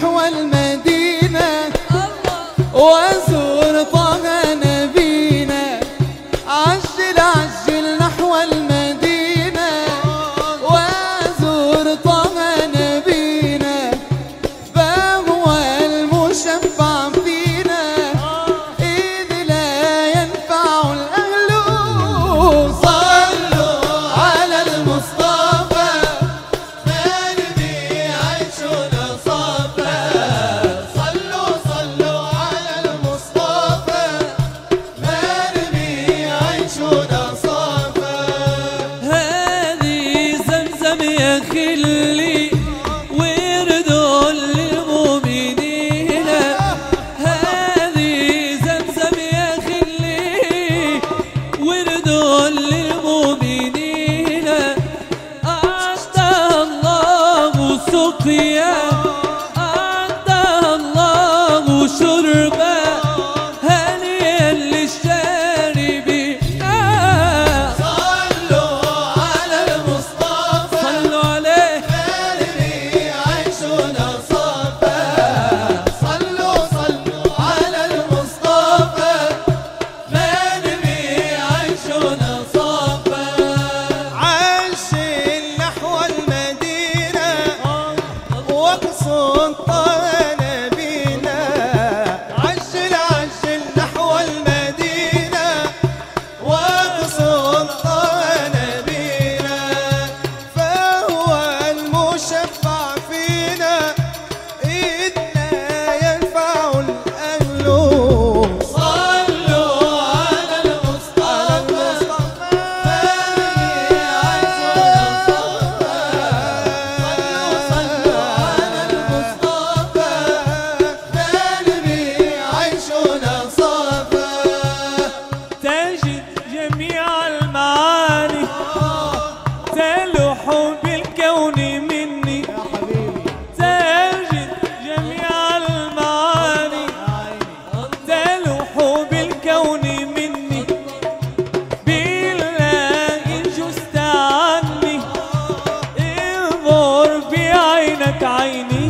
نحو المدينة وأزور طه نبينا. عجل عجل نحو المدينة وأزور طه نبينا، فهو المشفع فينا إذ لا ينفع الأهل. صلوا على المصطفى ما نبي عيشنا صفا. صلوا صلوا على المصطفى ما نبي عيشنا صفا. هذه زمزم يا خلي ورد للمؤمنين. هذه زمزم يا خلي ورد للمؤمنين. أعطاها الله سقيا، أعطاها الله شربا، هنيئا للشاربين. صلوا على المصطفى صلوا عليه ما نبي عيشنا صفا. صلوا صلوا على المصطفى ما نبي عيشنا صفا. عجل نحو المدينة واقصد طه نبينا. عجل عجل نحو المدينة واقصد طه نبينا، فهو المشفع فينا إذ لا ينفع الأهل. صلوا على المصطفى ما نبي عيشنا صفا. صلوا على المصطفى ما نبي عيشنا صفا. تجد جميع المعاني تلوح بالكون مني. تجد جميع المعاني تلوح بالكون مني. بالله إن جزت عني انظر بعينك عيني.